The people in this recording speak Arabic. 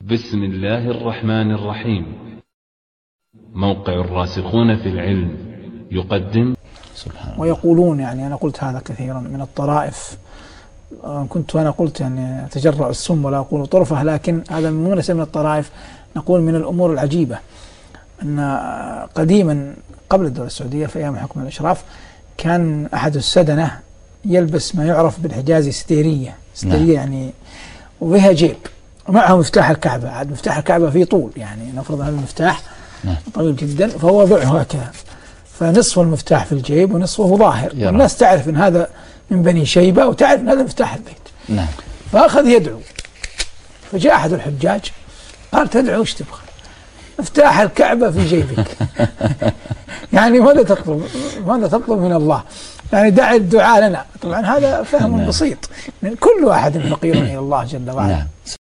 بسم الله الرحمن الرحيم. موقع الراسخون في العلم يقدم. ويقولون، يعني أنا قلت هذا كثيرا، من الطرائف. كنت أنا قلت يعني أتجرع السم ولا أقول طرفة، لكن هذا مو من الطرائف، نقول من الأمور العجيبة. أن قديما قبل الدولة السعودية في أيام حكم الإشراف كان أحد السدنة يلبس ما يعرف بالحجازي ستيرية يعني، وفيها جيب ومعه مفتاح الكعبة. عاد مفتاح الكعبة فيه طول، يعني نفرض هذا المفتاح طويل جدا، فهو وضعه هكذا، فنصف المفتاح في الجيب ونصفه ظاهر، والناس تعرف أن هذا من بني شيبة وتعرف أن هذا مفتاح البيت. فأخذ يدعو، فجاء أحد الحجاج قال: تدعو ايش تبغى؟ مفتاح الكعبة في جيبك. يعني ماذا تطلب من الله؟ يعني دع الدعاء لنا. طبعا هذا فهم بسيط، من كل واحد فقير إلى الله جل وعلا.